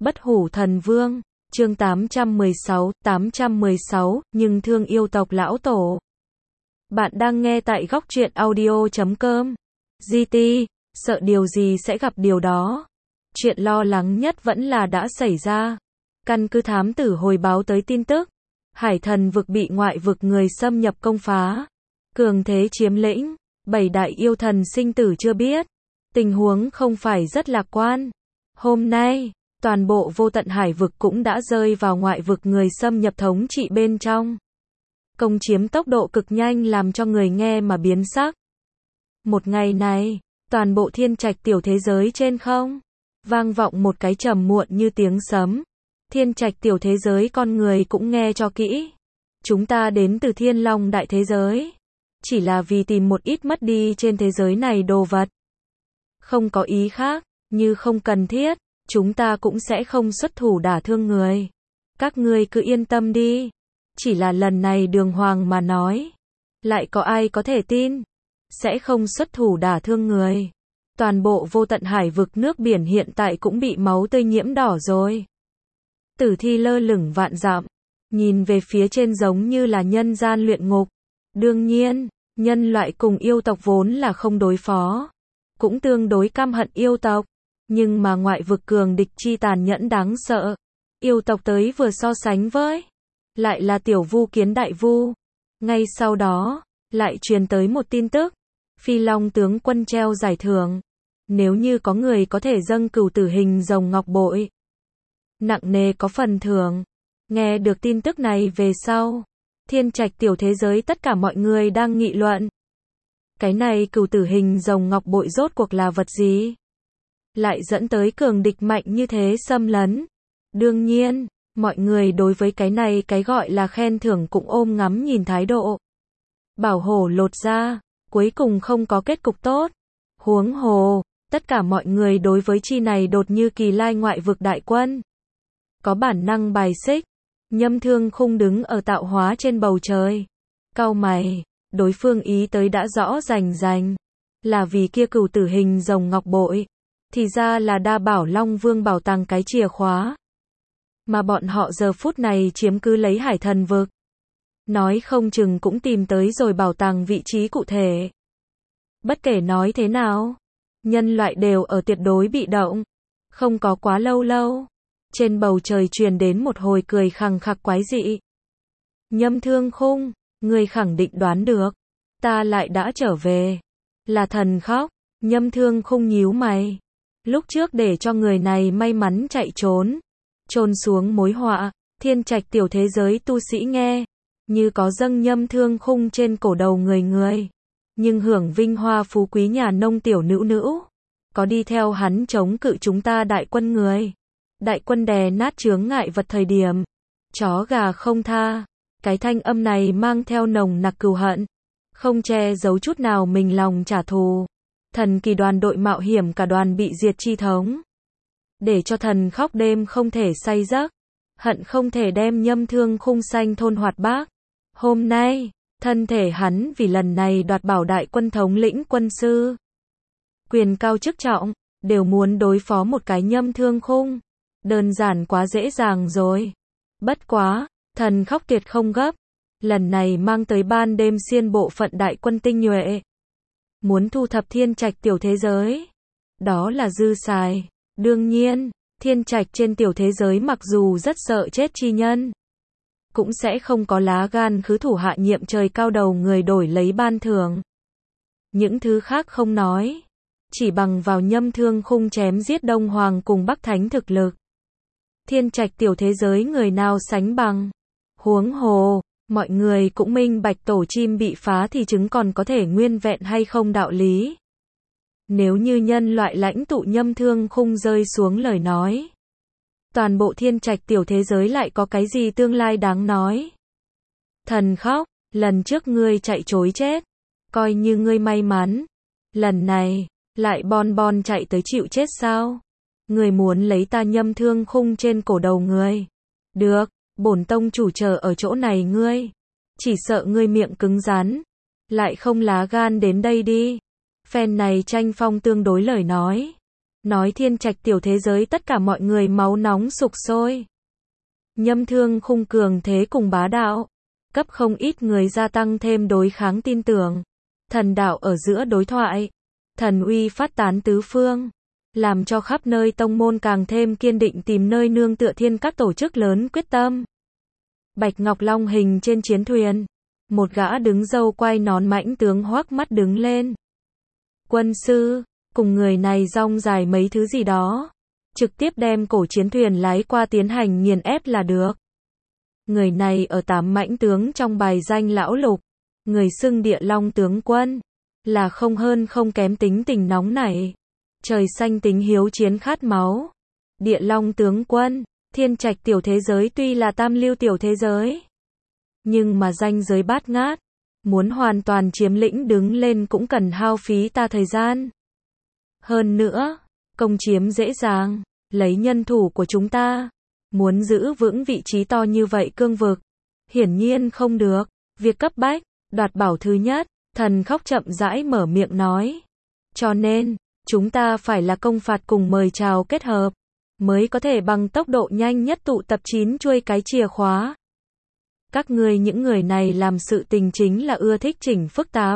Bất hủ thần vương, chương 816, nhưng thương yêu tộc lão tổ. Bạn đang nghe tại góc truyện audio.com. GT, sợ điều gì sẽ gặp điều đó. Chuyện lo lắng nhất vẫn là đã xảy ra. Căn cứ thám tử hồi báo tới tin tức, hải thần vực bị ngoại vực người xâm nhập công phá, cường thế chiếm lĩnh, 7 đại yêu thần sinh tử chưa biết. Tình huống không phải rất lạc quan. Hôm nay, toàn bộ vô tận hải vực cũng đã rơi vào ngoại vực người xâm nhập thống trị bên trong. Công chiếm tốc độ cực nhanh làm cho người nghe mà biến sắc. Một ngày này, toàn bộ thiên trạch tiểu thế giới trên không, vang vọng một cái trầm muộn như tiếng sấm. Thiên trạch tiểu thế giới con người cũng nghe cho kỹ. Chúng ta đến từ thiên long đại thế giới. Chỉ là vì tìm một ít mất đi trên thế giới này đồ vật. Không có ý khác, như không cần thiết, chúng ta cũng sẽ không xuất thủ đả thương người. Các ngươi cứ yên tâm đi. Chỉ là lần này đường hoàng mà nói. Lại có ai có thể tin? Sẽ không xuất thủ đả thương người. Toàn bộ vô tận hải vực nước biển hiện tại cũng bị máu tươi nhiễm đỏ rồi. Tử thi lơ lửng vạn dặm. Nhìn về phía trên giống như là nhân gian luyện ngục. Đương nhiên, nhân loại cùng yêu tộc vốn là không đối phó. Cũng tương đối căm hận yêu tộc. Nhưng mà ngoại vực cường địch chi tàn nhẫn đáng sợ. Yêu tộc tới vừa so sánh với. Lại là tiểu vu kiến đại vu. Ngay sau đó, lại truyền tới một tin tức. Phi Long tướng quân treo giải thưởng. Nếu như có người có thể dâng cửu tử hình rồng ngọc bội. Nặng nề có phần thưởng. Nghe được tin tức này về sau. Thiên trạch tiểu thế giới tất cả mọi người đang nghị luận. Cái này cửu tử hình rồng ngọc bội rốt cuộc là vật gì? Lại dẫn tới cường địch mạnh như thế xâm lấn. Đương nhiên, mọi người đối với cái này cái gọi là khen thưởng cũng ôm ngắm nhìn thái độ. Bảo hổ lột ra, cuối cùng không có kết cục tốt. Huống hồ, tất cả mọi người đối với chi này đột như kỳ lai ngoại vực đại quân. Có bản năng bài xích. Nhâm Thương Khung đứng ở tạo hóa trên bầu trời. Cau mày, đối phương ý tới đã rõ rành rành. Là vì kia cửu tử hình rồng ngọc bội. Thì ra là Đa Bảo Long Vương bảo tàng cái chìa khóa. Mà bọn họ giờ phút này chiếm cứ lấy hải thần vực. Nói không chừng cũng tìm tới rồi bảo tàng vị trí cụ thể. Bất kể nói thế nào, nhân loại đều ở tuyệt đối bị động. Không có quá lâu. Trên bầu trời truyền đến một hồi cười khằng khặc quái dị. Nhâm Thương Khung, người khẳng định đoán được. Ta lại đã trở về. Là thần khóc. Nhâm Thương Khung nhíu mày. Lúc trước để cho người này may mắn chạy trốn. Chôn xuống mối họa. Thiên trạch tiểu thế giới tu sĩ nghe. Như có dâng Nhâm Thương Khung trên cổ đầu người. Nhưng hưởng vinh hoa phú quý nhà nông tiểu nữ. Có đi theo hắn chống cự chúng ta đại quân người. Đại quân đè nát chướng ngại vật thời điểm. Chó gà không tha. Cái thanh âm này mang theo nồng nặc cừu hận. Không che giấu chút nào mình lòng trả thù. Thần kỳ đoàn đội mạo hiểm cả đoàn bị diệt chi thống. Để cho thần khóc đêm không thể say giấc. Hận không thể đem Nhâm Thương Khung xanh thôn hoạt bác. Hôm nay, thân thể hắn vì lần này đoạt bảo đại quân thống lĩnh quân sư. Quyền cao chức trọng, đều muốn đối phó một cái Nhâm Thương Khung. Đơn giản quá dễ dàng rồi. Bất quá, thần khóc tuyệt không gấp. Lần này mang tới ban đêm xiên bộ phận đại quân tinh nhuệ. Muốn thu thập thiên trạch tiểu thế giới. Đó là dư xài. Đương nhiên, thiên trạch trên tiểu thế giới mặc dù rất sợ chết chi nhân. Cũng sẽ không có lá gan khứ thủ hạ nhiệm trời cao đầu người đổi lấy ban thưởng. Những thứ khác không nói. Chỉ bằng vào Nhâm Thương Khung chém giết Đông Hoàng cùng Bắc Thánh thực lực. Thiên trạch tiểu thế giới người nào sánh bằng. Huống hồ, mọi người cũng minh bạch tổ chim bị phá thì trứng còn có thể nguyên vẹn hay không đạo lý. Nếu như nhân loại lãnh tụ Nhâm Thương Khung rơi xuống lời nói. Toàn bộ thiên trạch tiểu thế giới lại có cái gì tương lai đáng nói. Thần khóc, lần trước ngươi chạy trối chết. Coi như ngươi may mắn. Lần này, lại bon chạy tới chịu chết sao? Người muốn lấy ta Nhâm Thương Khung trên cổ đầu người. Được, bổn tông chủ chờ ở chỗ này ngươi. Chỉ sợ ngươi miệng cứng rắn. Lại không lá gan đến đây đi. Phen này tranh phong tương đối lời nói. nói thiên trạch tiểu thế giới tất cả mọi người máu nóng sục sôi. Nhâm Thương Khung cường thế cùng bá đạo, cấp không ít người gia tăng thêm đối kháng tin tưởng. Thần đạo ở giữa đối thoại, thần uy phát tán tứ phương, làm cho khắp nơi tông môn càng thêm kiên định tìm nơi nương tựa thiên các tổ chức lớn quyết tâm. Bạch Ngọc Long hình trên chiến thuyền, một gã đứng râu quai nón mãnh tướng hoắc mắt đứng lên. Quân sư, cùng người này rong dài mấy thứ gì đó, trực tiếp đem cổ chiến thuyền lái qua tiến hành nghiền ép là được. Người này ở 8 mãnh tướng trong bài danh lão lục, người xưng Địa Long tướng quân, là không hơn không kém tính tình nóng nảy, trời xanh tính hiếu chiến khát máu. Địa Long tướng quân, thiên trạch tiểu thế giới tuy là tam lưu tiểu thế giới, nhưng mà danh giới bát ngát, muốn hoàn toàn chiếm lĩnh đứng lên cũng cần hao phí ta thời gian. Hơn nữa, công chiếm dễ dàng, lấy nhân thủ của chúng ta, muốn giữ vững vị trí to như vậy cương vực, hiển nhiên không được. Việc cấp bách, đoạt bảo thứ nhất, Thần Khóc chậm rãi mở miệng nói. Cho nên, chúng ta phải là công phạt cùng mời chào kết hợp, mới có thể bằng tốc độ nhanh nhất tụ tập 9 chuôi cái chìa khóa. Các ngươi những người này làm sự tình chính là ưa thích chỉnh phức tạp.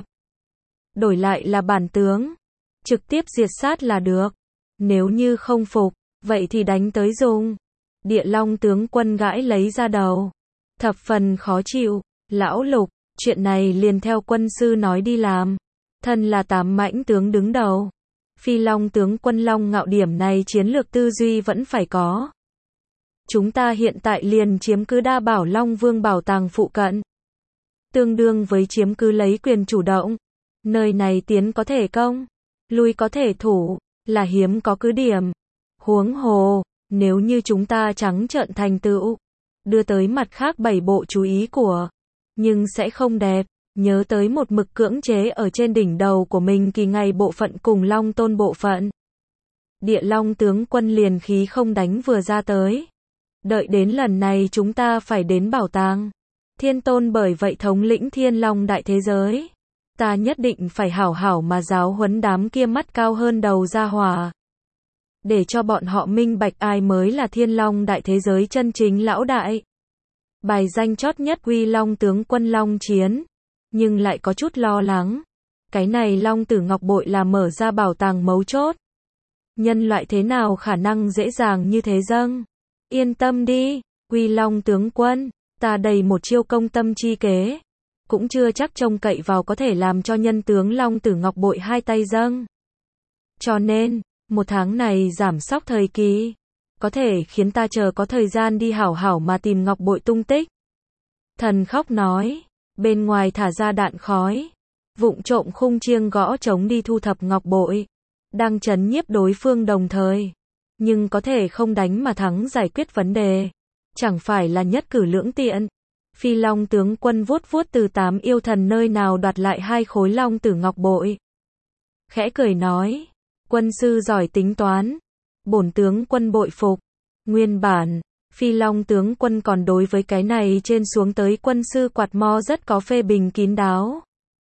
Đổi lại là bản tướng, trực tiếp diệt sát là được. Nếu như không phục, vậy thì đánh tới dùng. Địa Long tướng quân gãi lấy ra đầu, thập phần khó chịu. Lão Lục, chuyện này liền theo quân sư nói đi làm. Thân là 8 mãnh tướng đứng đầu, Phi Long tướng quân Long Ngạo điểm này chiến lược tư duy vẫn phải có. Chúng ta hiện tại liền chiếm cứ Đa Bảo Long Vương bảo tàng phụ cận, tương đương với chiếm cứ lấy quyền chủ động. Nơi này tiến có thể công, lui có thể thủ, là hiếm có cứ điểm. Huống hồ, nếu như chúng ta trắng trợn thành tựu, đưa tới mặt khác 7 bộ chú ý của, nhưng sẽ không đẹp. Nhớ tới một mực cưỡng chế ở trên đỉnh đầu của mình kỳ ngày bộ phận cùng Long Tôn bộ phận. Địa Long tướng quân liền khí không đánh vừa ra tới. Đợi đến lần này chúng ta phải đến bảo tàng Thiên Tôn, bởi vậy thống lĩnh Thiên Long đại thế giới, ta nhất định phải hảo hảo mà giáo huấn đám kia mắt cao hơn đầu ra hỏa, để cho bọn họ minh bạch ai mới là Thiên Long đại thế giới chân chính lão đại. Bài danh chót nhất Uy Long tướng quân Long Chiến, nhưng lại có chút lo lắng. Cái này Long Tử Ngọc Bội là mở ra bảo tàng mấu chốt. Nhân loại thế nào khả năng dễ dàng như thế dâng? Yên tâm đi, Uy Long tướng quân, ta đầy một chiêu công tâm chi kế, cũng chưa chắc trông cậy vào có thể làm cho nhân tướng Long Tử Ngọc Bội hai tay dâng. Cho nên, 1 tháng này giảm sóc thời kỳ, có thể khiến ta chờ có thời gian đi hảo hảo mà tìm Ngọc Bội tung tích. Thần Khóc nói, bên ngoài thả ra đạn khói, vụng trộm khung chiêng gõ trống đi thu thập Ngọc Bội, đang trấn nhiếp đối phương đồng thời, nhưng có thể không đánh mà thắng giải quyết vấn đề, chẳng phải là nhất cử lưỡng tiện. Phi Long tướng quân vuốt vuốt từ 8 yêu thần nơi nào đoạt lại 2 khối Long Tử Ngọc Bội, khẽ cười nói, quân sư giỏi tính toán, bổn tướng quân bội phục. Nguyên bản, Phi Long tướng quân còn đối với cái này trên xuống tới quân sư quạt mo rất có phê bình kín đáo.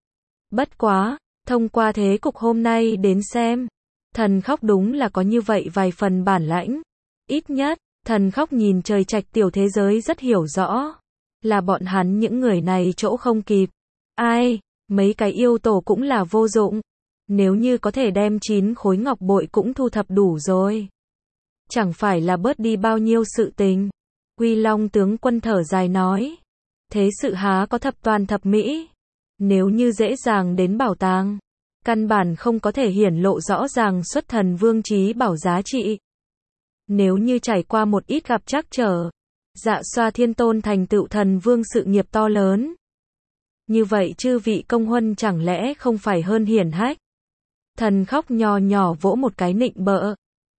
Bất quá, thông qua thế cục hôm nay đến xem, Thần Khóc đúng là có như vậy vài phần bản lãnh. Ít nhất, Thần Khóc nhìn trời trạch tiểu thế giới rất hiểu rõ, là bọn hắn những người này chỗ không kịp. Ai, mấy cái yêu tổ cũng là vô dụng. Nếu như có thể đem 9 khối ngọc bội cũng thu thập đủ rồi, chẳng phải là bớt đi bao nhiêu sự tình. Uy Long tướng quân thở dài nói, thế sự há có thập toàn thập mỹ. Nếu như dễ dàng đến bảo tàng, căn bản không có thể hiển lộ rõ ràng xuất thần vương trí bảo giá trị. Nếu như trải qua một ít gặp trắc trở, Dạ Xoa Thiên Tôn thành tựu thần vương sự nghiệp to lớn, như vậy chư vị công huân chẳng lẽ không phải hơn hiển hách? Thần Khóc nho nhỏ vỗ một cái nịnh bợ.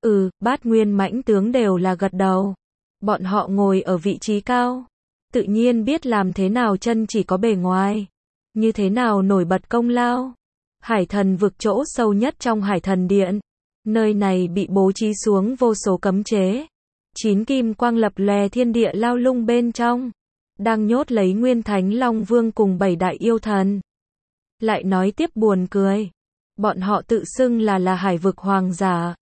Bát nguyên mãnh tướng đều là gật đầu. Bọn họ ngồi ở vị trí cao, tự nhiên biết làm thế nào chân chỉ có bề ngoài, như thế nào nổi bật công lao. Hải thần vực chỗ sâu nhất trong Hải thần điện, nơi này bị bố trí xuống vô số cấm chế. 9 kim quang lập lòe thiên địa lao lung bên trong, đang nhốt lấy Nguyên Thánh Long Vương cùng 7 đại yêu thần. Lại nói tiếp buồn cười, bọn họ tự xưng là hải vực hoàng giả,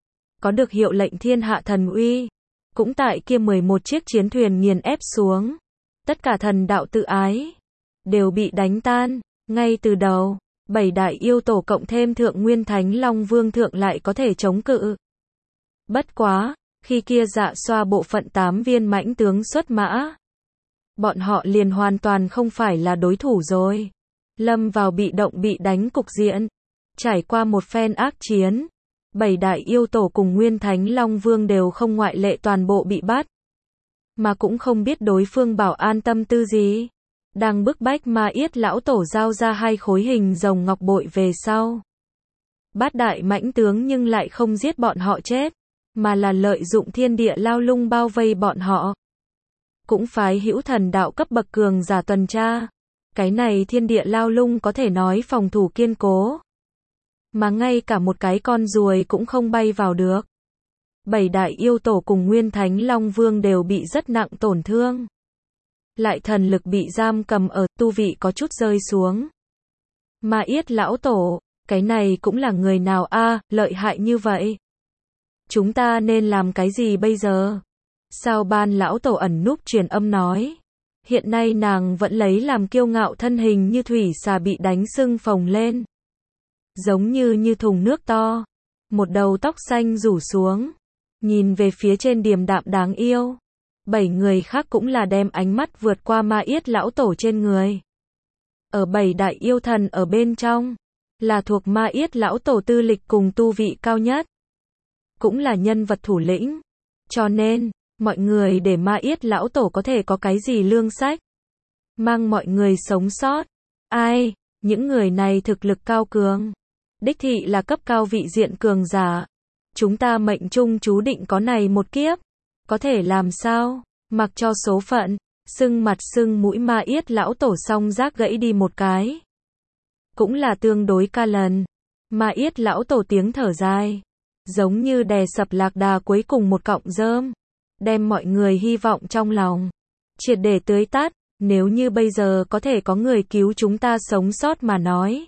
có được hiệu lệnh thiên hạ thần uy. Cũng tại kia 11 chiếc chiến thuyền nghiền ép xuống, tất cả thần đạo tự ái đều bị đánh tan. Ngay từ đầu, 7 đại yêu tổ cộng thêm Thượng Nguyên Thánh Long Vương Thượng lại có thể chống cự. Bất quá, khi kia Dạ Xoa bộ phận 8 viên mãnh tướng xuất mã, bọn họ liền hoàn toàn không phải là đối thủ rồi. Lâm vào bị động bị đánh cục diện. Trải qua một phen ác chiến, 7 đại yêu tổ cùng Nguyên Thánh Long Vương đều không ngoại lệ toàn bộ bị bắt. Mà cũng không biết đối phương bảo an tâm tư gì. Đang bức bách Ma Yết lão tổ giao ra 2 khối hình rồng ngọc bội về sau. Bát đại mãnh tướng nhưng lại không giết bọn họ chết, mà là lợi dụng thiên địa lao lung bao vây bọn họ. Cũng phái hữu thần đạo cấp bậc cường giả tuần tra. Cái này thiên địa lao lung có thể nói phòng thủ kiên cố, mà ngay cả một cái con ruồi cũng không bay vào được. 7 đại yêu tổ cùng Nguyên Thánh Long Vương đều bị rất nặng tổn thương. Lại thần lực bị giam cầm ở, tu vị có chút rơi xuống. Ma Yết lão tổ, cái này cũng là người nào a, lợi hại như vậy. Chúng ta nên làm cái gì bây giờ? Sao Ban lão tổ ẩn núp truyền âm nói. Hiện nay nàng vẫn lấy làm kiêu ngạo thân hình như thủy xà bị đánh sưng phồng lên. Giống như thùng nước to. Một đầu tóc xanh rủ xuống. Nhìn về phía trên điềm đạm đáng yêu. 7 người khác cũng là đem ánh mắt vượt qua Ma Yết lão tổ trên người. Ở 7 đại yêu thần ở bên trong, là thuộc Ma Yết lão tổ tư lịch cùng tu vị cao nhất. Cũng là nhân vật thủ lĩnh. Cho nên, mọi người để Ma Yết lão tổ có thể có cái gì lương sách. Mang mọi người sống sót. Ai, những người này thực lực cao cường. Đích thị là cấp cao vị diện cường giả. Chúng ta mệnh trung chú định có này một kiếp. Có thể làm sao? Mặc cho số phận. Sưng mặt sưng mũi Ma Yết lão tổ song giác gãy đi một cái. Cũng là tương đối ca lần. Ma Yết lão tổ tiếng thở dài. Giống như đè sập lạc đà cuối cùng một cọng rơm. Đem mọi người hy vọng trong lòng triệt để tưới tắt. Nếu như bây giờ có thể có người cứu chúng ta sống sót mà nói,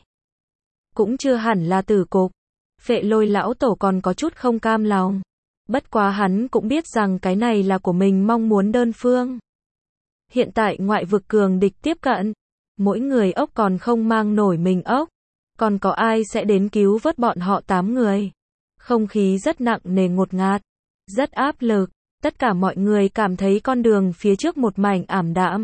cũng chưa hẳn là tử cục. Phệ Lôi lão tổ còn có chút không cam lòng. Bất quá hắn cũng biết rằng cái này là của mình mong muốn đơn phương. Hiện tại ngoại vực cường địch tiếp cận, mỗi người ốc còn không mang nổi mình ốc, còn có ai sẽ đến cứu vớt bọn họ 8 người. Không khí rất nặng nề ngột ngạt, rất áp lực, tất cả mọi người cảm thấy con đường phía trước một mảnh ảm đạm.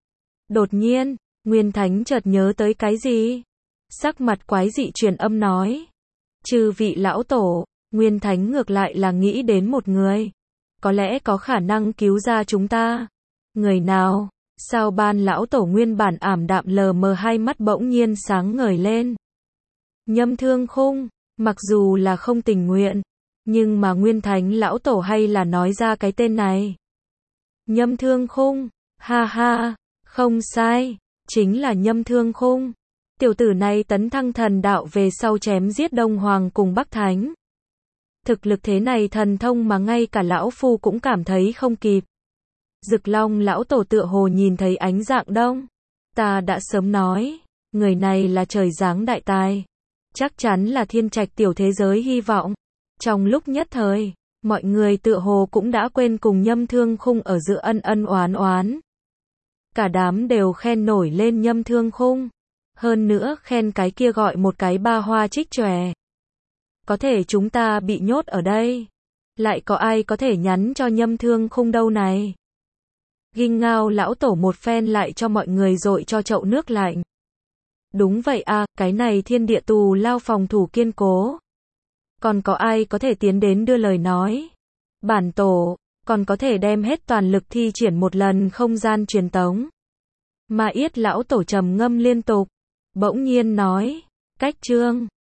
Đột nhiên, Nguyên Thánh chợt nhớ tới cái gì? Sắc mặt quái dị truyền âm nói. Chư vị lão tổ, Nguyên Thánh ngược lại là nghĩ đến một người. Có lẽ có khả năng cứu ra chúng ta. Người nào? Sao Ban lão tổ nguyên bản ảm đạm lờ mờ hai mắt bỗng nhiên sáng ngời lên. Nhâm Thương Khung, mặc dù là không tình nguyện, nhưng mà Nguyên Thánh lão tổ hay là nói ra cái tên này. Nhâm Thương Khung, ha ha, không sai, chính là Nhâm Thương Khung. Tiểu tử này tấn thăng thần đạo về sau chém giết Đông Hoàng cùng Bắc Thánh. Thực lực thế này thần thông mà ngay cả lão phu cũng cảm thấy không kịp. Dực Long lão tổ tựa hồ nhìn thấy ánh dạng đông. Ta đã sớm nói, người này là trời giáng đại tài. Chắc chắn là thiên trạch tiểu thế giới hy vọng. Trong lúc nhất thời, mọi người tựa hồ cũng đã quên cùng Nhâm Thương Khung ở giữa ân ân oán oán. Cả đám đều khen nổi lên Nhâm Thương Khung. Hơn nữa khen cái kia gọi một cái ba hoa trích chòe. Có thể chúng ta bị nhốt ở đây. Lại có ai có thể nhắn cho Nhâm Thương Khung đâu này. Ghinh Ngao lão tổ một phen lại cho mọi người dội cho chậu nước lạnh. Đúng vậy à, cái này thiên địa tù lao phòng thủ kiên cố. Còn có ai có thể tiến đến đưa lời nói. Bản tổ, còn có thể đem hết toàn lực thi triển một lần không gian truyền tống. Ma Yết lão tổ trầm ngâm liên tục. Bỗng nhiên nói, cách chương.